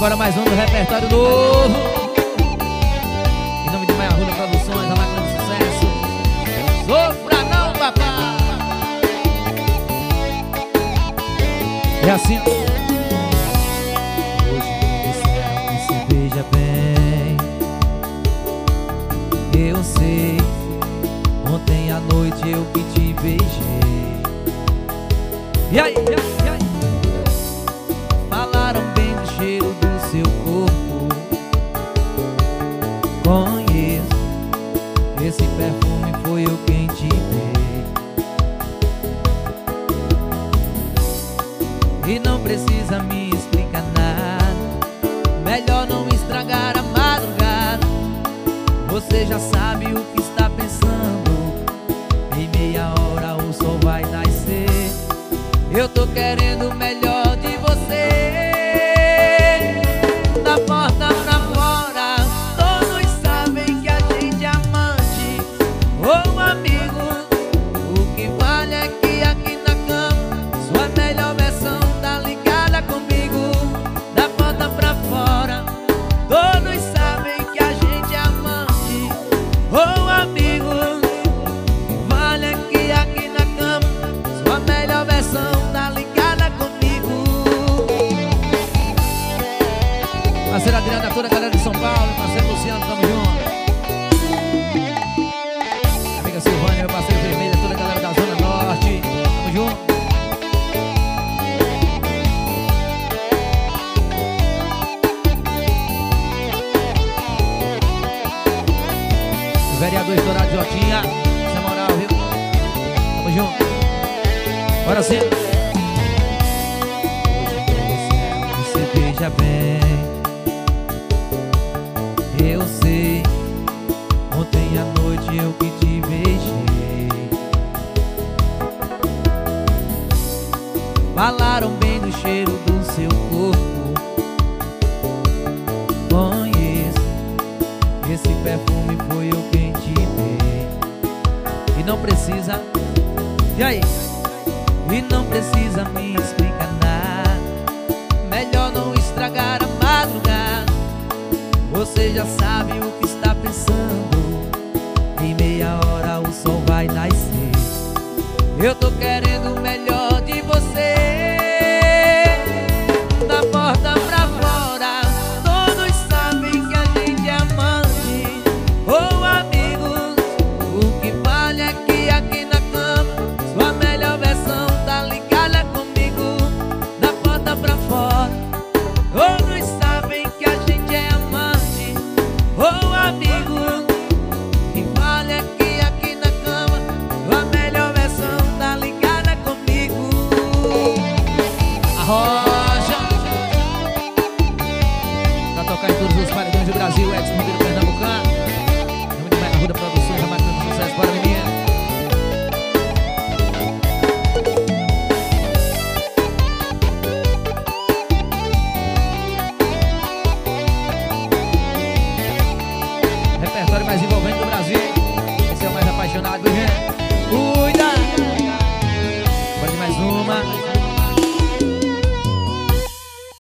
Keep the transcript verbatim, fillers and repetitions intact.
Bora mais um do repertório novo. Em nome de Maia Arruda Produções, a máquina do sucesso. Sofra não, papai. É assim. Hoje me disseram que se veja bem. Eu sei, ontem à noite eu que te beijei. E aí, e aí, e aí? Falaram bem do cheiro do seu corpo. Conheço, esse perfume foi eu quem te dei. E não precisa me explicar nada, melhor não estragar a madrugada. Você já sabe o que está pensando. Em meia hora o sol vai nascer. Eu tô querendo o melhor de você. Da porta pra fora, todos sabem que a gente é amante ou amigo. O que vale é que aqui na cama sua melhor versão tá ligada comigo. Da porta pra fora, todos sabem que a gente é amante ou amigo. O que vale é que aqui na cama sua melhor versão tá ligada comigo. Parceiro Adriana, toda a galera de São Paulo, parceiro Luciano, tamo junto. Amiga Silvânia, meu parceiro Vermelho, toda a galera da Zona Norte, tamo junto. O vereador estourado Jotinha, essa moral, viu? Tamo junto. Bora sim. Hoje você veja bem. Eu sei, ontem à noite eu que te beijei. Falaram bem do cheiro do seu corpo. Conheço, esse perfume foi eu quem te dei. E não precisa, e aí? E não precisa me explicar nada, melhor não estragar a madrugada. Você já sabe o que está pensando. Em meia hora o sol vai nascer. Eu tô querendo o melhor de você. Da porta pra fora, todos sabem que a gente é amante ou amigos. O que vale é que aqui na cama sua melhor versão tá ligada comigo. Da porta pra fora, todos sabem que a gente é amante ou amigo. Que vale é que aqui na cama sua melhor versão tá ligada comigo. A Rocha pra tocar em todos os paredões do Brasil, Edson Ribeiro Pernambucano. Em nome de Maia Arruda Produções, a máquina do sucesso. Bora, menina. Repertório mais envolvente.